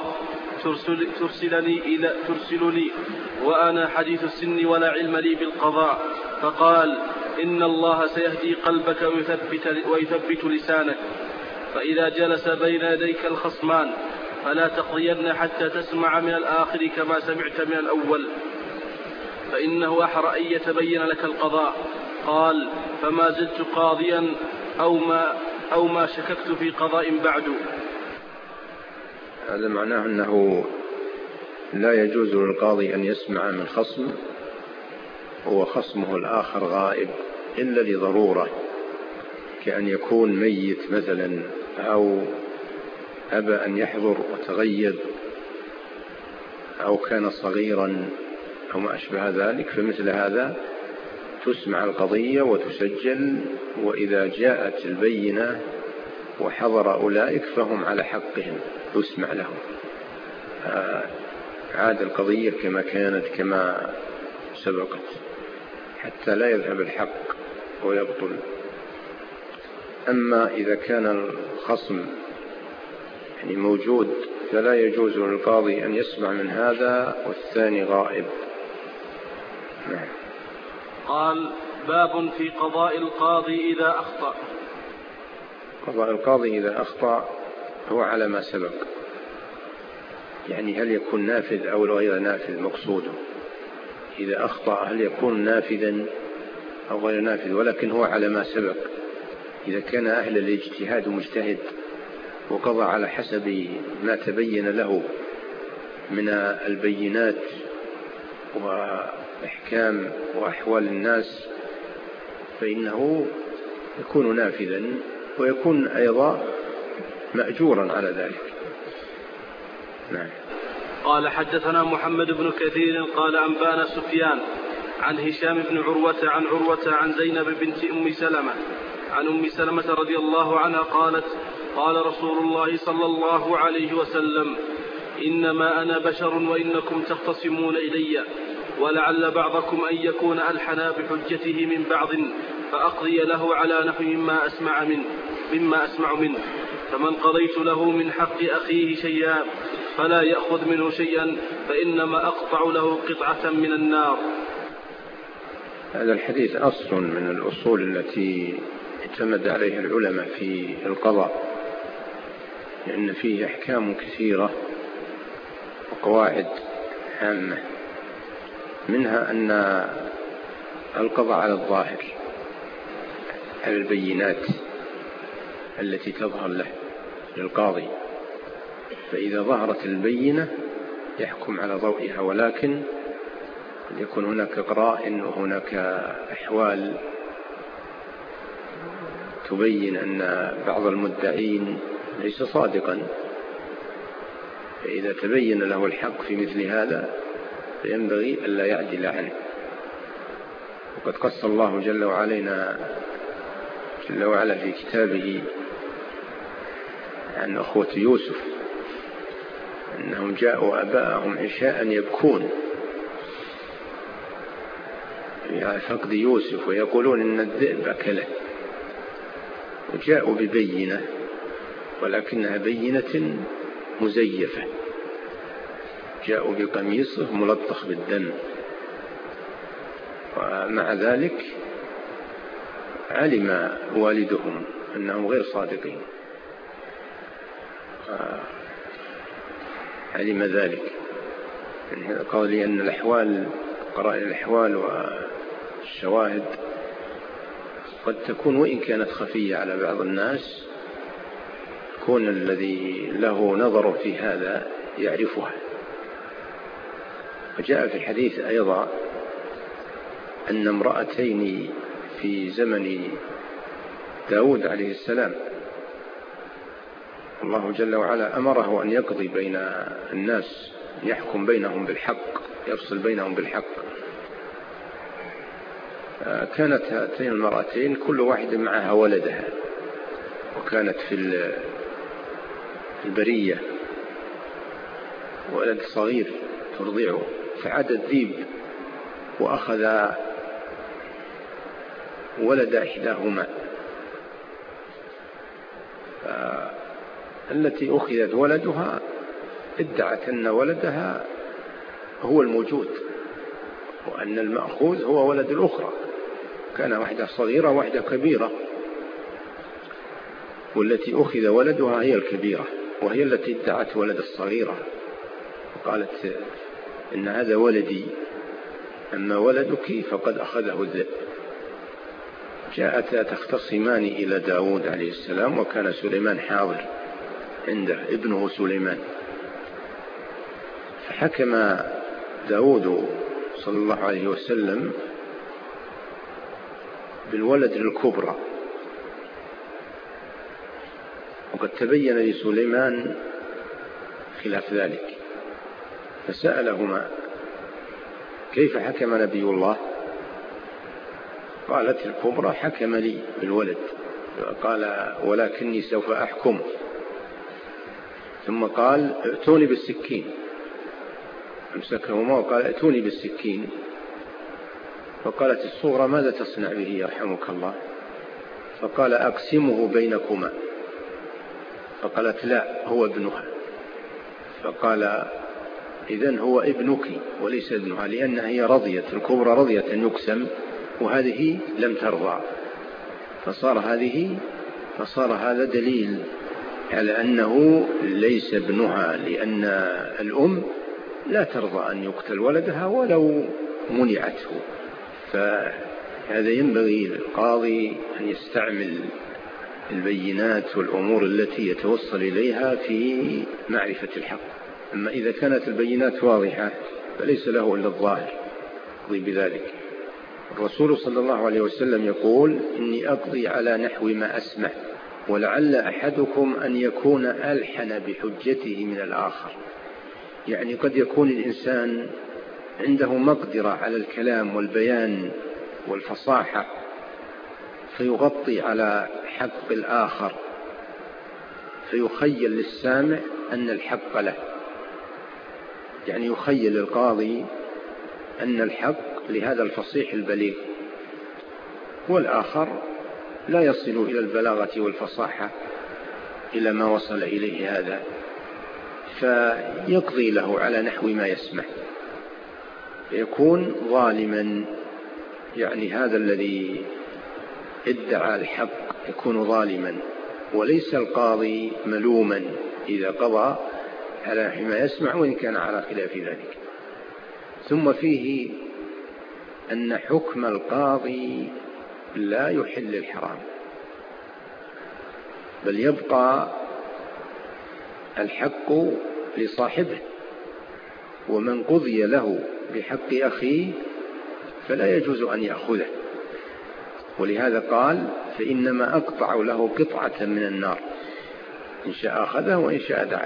ترسلني وأنا حديث السن ولا علم لي بالقضاء. فقال: إن الله سيهدي قلبك ويثبت لسانك، فإذا جلس بين يديك الخصمان فلا تقضين حتى تسمع من الآخر كما سمعت من الأول، فإنه أحرى أن يتبين لك القضاء. قال: فما زلت قاضيا أو ما شككت في قضاء بعد.
هذا معناه أنه لا يجوز للقاضي أن يسمع من خصم هو خصمه الآخر غائب إلا لضرورة، كأن يكون ميت مثلا، أو أبى أن يحضر وتغيب، أو كان صغيرا أو ما أشبه ذلك. فمثل هذا تسمع القضية وتسجل، وإذا جاءت البينة وحضر أولئك فهم على حقهم، يسمع لهم، عاد القضية كما كانت كما سبقت، حتى لا يذهب الحق ويبطل. أما إذا كان الخصم يعني موجود فلا يجوز للقاضي أن يسمع من هذا والثاني غائب. نعم.
قال: باب في قضاء القاضي إذا أخطأ.
قضاء القاضي إذا أخطأ هو على ما سبق، يعني هل يكون نافذ أو غير نافذ مقصوده. إذا أخطأ هل يكون نافذا أو غير نافذ، ولكن هو على ما سبق. إذا كان أهل الاجتهاد مجتهد وقضى على حسب ما تبين له من البينات وإحكام وأحوال الناس فإنه يكون نافذا ويكون أيضا مأجورا على ذلك. نعم.
قال حدثنا محمد بن كثير قال أنبانا سفيان عن هشام بن عروة عن عروة عن زينب بنت أم سلمة عن أم سلمة رضي الله عنها قالت قال رسول الله صلى الله عليه وسلم إنما أنا بشر وإنكم تختصمون إلي ولعل بعضكم أن يكون ألحنا بحجته من بعض فأقضي له على نحو مما أسمع منه فمن قضيت له من حق أخيه شيئا فلا يأخذ منه شيئا فإنما أقطع له قطعة من النار.
هذا الحديث أصل من الأصول التي اعتمد عليها العلماء في القضاء، لأن فيه أحكام كثيرة وقواعد عامة، منها أن القضاء على الظاهر، على البينات التي تظهر له للقاضي، فإذا ظهرت البينة يحكم على ضوئها، ولكن قد يكون هناك قرائن وهناك أحوال تبين أن بعض المدعين ليس صادقا، فإذا تبين له الحق في مثل هذا فينبغي ألا يعدل عنه. وقد قص الله جل وعلا في كتابه عن أخوة يوسف أنهم جاءوا أباءهم عشاء يبكون في فقد يوسف ويقولون إن الذئب أكله، وجاءوا ببينة ولكنها بينة مزيفة، جاءوا بقميصه ملطخ بالدم، ومع ذلك علم والدهم أنهم غير صادقين، علم ذلك. قال لي أن قرائن الأحوال والشواهد قد تكون وإن كانت خفية على بعض الناس، كون الذي له نظر في هذا يعرفها. وجاء في الحديث أيضا أن امرأتين في زمن داود عليه السلام الله جل وعلا أمره أن يقضي بين الناس، يحكم بينهم بالحق، يفصل بينهم بالحق. كانت هاتين المرأتين كل واحدة معها ولدها، وكانت في البرية ولد صغير ترضعه، فعاد الذئب وأخذ ولد إحداهما، التي أخذت ولدها ادعت أن ولدها هو الموجود وأن المأخوذ هو ولد الأخرى، كان واحدة صغيرة واحدة كبيرة، والتي أخذ ولدها هي الكبيرة وهي التي ادعت ولد الصغيرة، وقالت إن هذا ولدي أما ولدك فقد أخذه الذئب. جاءتا تختصمان إلى داود عليه السلام، وكان سليمان حاضر عنده ابنه سليمان، فحكم داود صلى الله عليه وسلم بالولد الكبرى، وقد تبين لسليمان خلاف ذلك، فسألهما كيف حكم نبي الله؟ قالت الكبرى حكم لي بالولد، قال ولكني سوف أحكم، ثم قال ائتوني بالسكين، أمسكهما وقال ائتوني بالسكين، فقالت الصغرى ماذا تصنع به يرحمك الله؟ فقال أقسمه بينكما، فقالت لا هو ابنها، فقال إذن هو ابنك وليس ابنها، لأنها هي رضيت، الكبرى رضيت أن يقسم وهذه لم ترضى، فصار هذا دليل على أنه ليس ابنها، لأن الأم لا ترضى أن يقتل ولدها ولو منعته. فهذا ينبغي للقاضي أن يستعمل البينات والأمور التي يتوصل إليها في معرفة الحق. أما إذا كانت البينات واضحة فليس له إلا الظاهر يقضي بذلك. الرسول صلى الله عليه وسلم يقول إني أقضي على نحو ما أسمع، ولعل أحدكم أن يكون ألحن بحجته من الآخر. يعني قد يكون الإنسان عنده مقدرة على الكلام والبيان والفصاحة فيغطي على حق الآخر، فيخيل للسامع أن الحق له. يعني يخيل القاضي أن الحق لهذا الفصيح البليغ، والآخر لا يصل إلى البلاغة والفصاحة إلى ما وصل إليه هذا، فيقضي له على نحو ما يسمع، يكون ظالما. يعني هذا الذي ادعى الحق يكون ظالما، وليس القاضي ملوما إذا قضى على نحو ما يسمع وإن كان على خلاف ذلك. ثم فيه أن حكم القاضي لا يحل الحرام، بل يبقى الحق لصاحبه، ومن قضي له بحق أخيه فلا يجوز أن يأخذه. ولهذا قال فإنما أقطع له قطعة من النار، إن شاء أخذه وإن شاء دعه.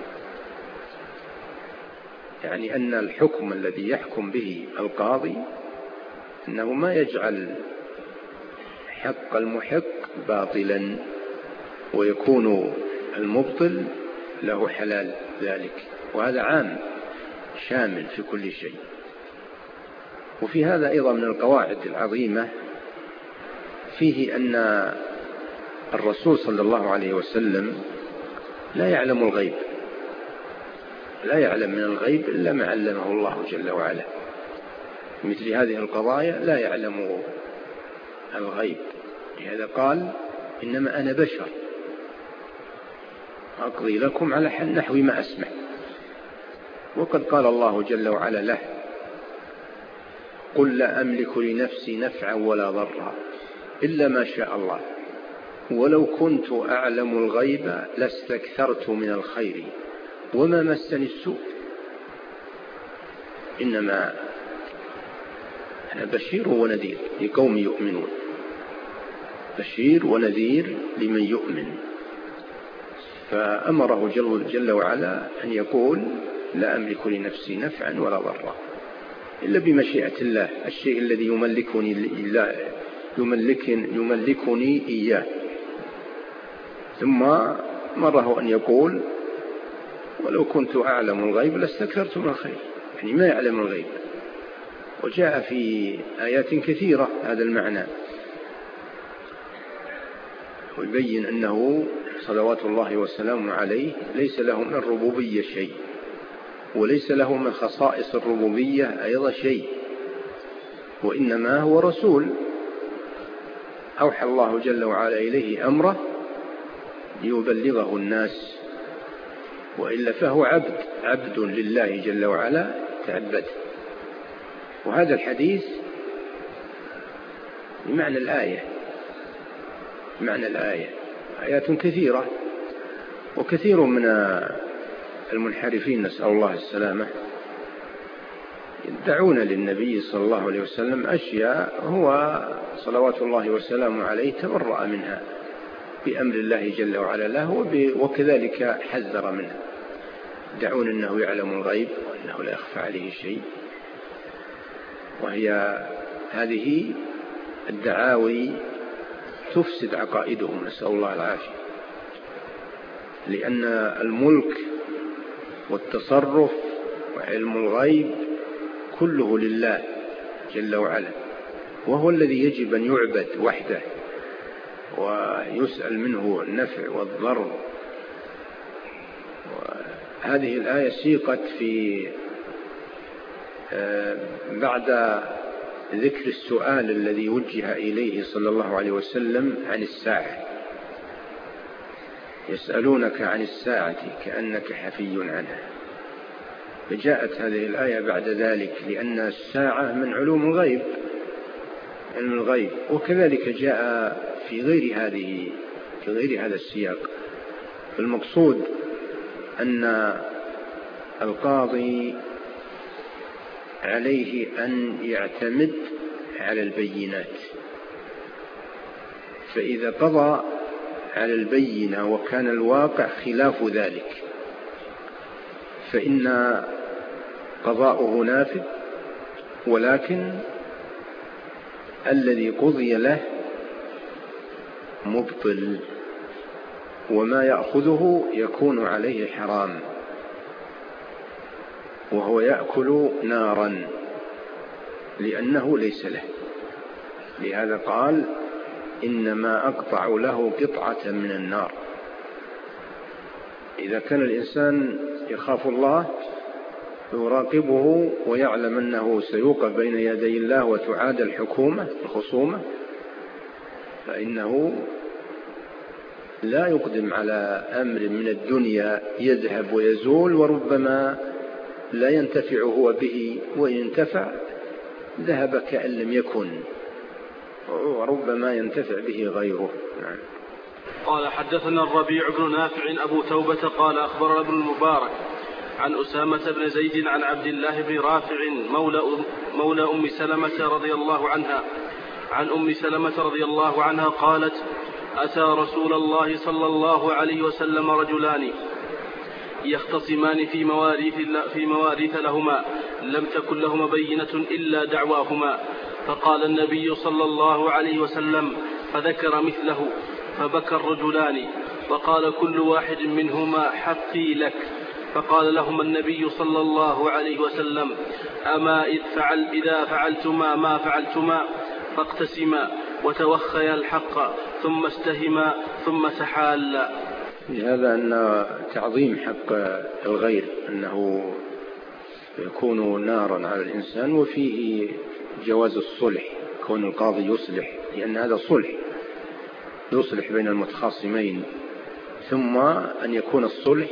يعني أن الحكم الذي يحكم به القاضي أنه ما يجعل حق المحق باطلا، ويكون المبطل له حلال ذلك. وهذا عام شامل في كل شيء. وفي هذا أيضا من القواعد العظيمة فيه أن الرسول صلى الله عليه وسلم لا يعلم الغيب، لا يعلم من الغيب إلا ما علمه الله جل وعلا. مثل هذه القضايا لا يعلم الغيب، لهذا قال إنما أنا بشر أقضي لكم على نحو ما أسمع. وقد قال الله جل وعلا له قل لا أملك لنفسي نفعا ولا ضرا إلا ما شاء الله ولو كنت أعلم الغيب لاستكثرت من الخير وما مسني السوء إنما أنا بشير ونذير لقوم يؤمنون. بشير ونذير لمن يؤمن. فأمره جل وعلا أن يقول لا أملك لنفسي نفعا ولا ضرا إلا بمشيئة الله، الشيء الذي يملكني إياه. ثم مره أن يقول ولو كنت أعلم الغيب لاستكثرت من الخير، يعني ما يعلم الغيب. وجاء في آيات كثيرة هذا المعنى، ويبين أنه صلوات الله وسلامه عليه ليس له من الربوبية شيء، وليس له من خصائص الربوبية أيضا شيء، وإنما هو رسول أوحى الله جل وعلا إليه أمره ليبلغه الناس، وإلا فهو عبد لله جل وعلا تعبد. وهذا الحديث بمعنى الآية، معنى الآية آيات كثيرة. وكثير من المنحرفين نسأل الله السلامة يدعون للنبي صلى الله عليه وسلم أشياء هو صلوات الله وسلامه عليه تبرأ منها بأمر الله جل وعلا له، وكذلك حذر منها. يدعون أنه يعلم الغيب وأنه لا يخفى عليه شيء، وهي هذه الدعاوي تفسد عقائدهم نسأل الله العافية. لأن الملك والتصرف وعلم الغيب كله لله جل وعلا، وهو الذي يجب أن يعبد وحده ويسأل منه النفع والضر. هذه الآية سيقت في بعد ذكر السؤال الذي وجه إليه صلى الله عليه وسلم عن الساعة. يسألونك عن الساعة كأنك حفي عنها، فجاءت هذه الآية بعد ذلك لأن الساعة من علوم الغيب، علم الغيب. وكذلك جاء في غير هذا السياق. المقصود أن القاضي عليه أن يعتمد على البينات، فإذا قضى على البينة وكان الواقع خلاف ذلك فإن قضاؤه نافذ، ولكن الذي قضي له مبطل، وما يأخذه يكون عليه حرام، وهو يأكل نارا لأنه ليس له. لهذا قال إنما أقطع له قطعة من النار. إذا كان الإنسان يخاف الله يراقبه ويعلم أنه سيوقف بين يدي الله وتعاد الخصومة، فإنه لا يقدم على أمر من الدنيا يذهب ويزول، وربما لا ينتفع هو به، وإن انتفع ذهب كأن لم يكن، وربما ينتفع به غيره. نعم.
قال حدثنا الربيع بن نافع أبو توبة قال أخبرنا ابن المبارك عن أسامة بن زيد عن عبد الله بن رافع مولى أم سلمة رضي الله عنها عن أم سلمة رضي الله عنها قالت: أتى رسول الله صلى الله عليه وسلم رجلان يختصمان في مواريث لهما لم تكن لهما بينة إلا دعواهما، فقال النبي صلى الله عليه وسلم فذكر مثله، فبكى الرجلان وقال كل واحد منهما حقي لك. فقال لهما النبي صلى الله عليه وسلم: أما إذا فعلتما ما فعلتما فاقتسما وتوخيا الحق ثم استهما ثم تحالا.
هذا أن تعظيم حق الغير أنه يكون نارا على الإنسان، وفيه جواز الصلح، كون القاضي يصلح، لأن هذا صلح يصلح بين المتخاصمين، ثم أن يكون الصلح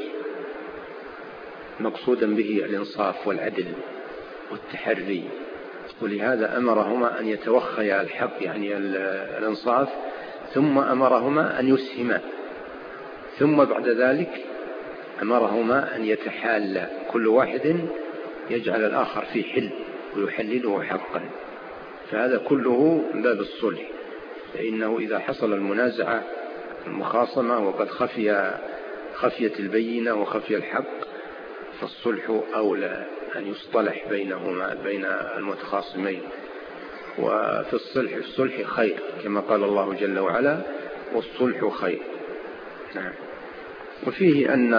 مقصودا به الإنصاف والعدل والتحري، ولهذا أمرهما أن يتوخيا الحق يعني الإنصاف، ثم أمرهما أن يسهما، ثم بعد ذلك أمرهما أن يتحالا، كل واحد يجعل الآخر في حل ويحلله حقا. فهذا كله باب الصلح، فإنه إذا حصل المنازعة المخاصمة وقد خفيت البينة وخفي الحق، فالصلح أولى أن يصطلح بينهما بين المتخاصمين. وفي الصلح خير كما قال الله جل وعلا: والصلح خير. نعم. وفيه أن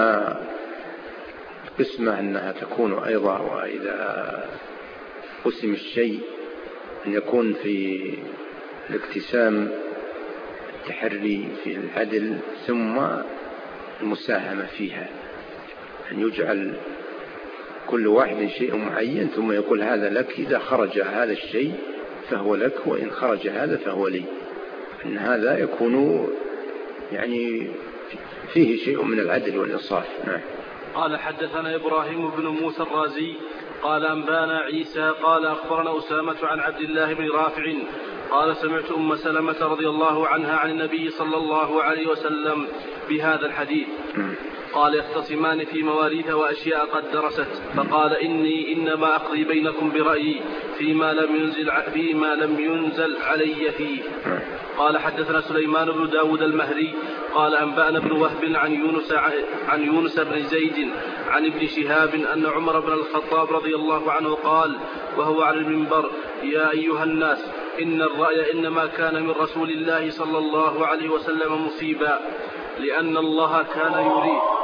قسمة أنها تكون أيضا، وإذا قسم الشيء أن يكون في الاقتسام التحري في العدل ثم المساهمة فيها، أن يجعل كل واحد شيء معين ثم يقول هذا لك، إذا خرج هذا الشيء فهو لك، وإن خرج هذا فهو لي، أن هذا يكون يعني فيه شيء من العدل والإنصاف. نعم.
قال حدثنا إبراهيم بن موسى الرازي قال أنبانا عيسى قال أخبرنا أسامة عن عبد الله بن رافع قال سمعت أم سلمة رضي الله عنها عن النبي صلى الله عليه وسلم بهذا الحديث. قال يختصمان في مواريث وأشياء قد درست، فقال إني إنما أقضي بينكم برأيي فيما لم ينزل علي فيه. قال حدثنا سليمان بن داود المهري قال أنبأنا ابن وهب عن يونس بن زيد عن ابن شهاب أن عمر بن الخطاب رضي الله عنه قال وهو على المنبر: يا أيها الناس، إن الرأي إنما كان من رسول الله صلى الله عليه وسلم مصيبا، لأن الله كان يريد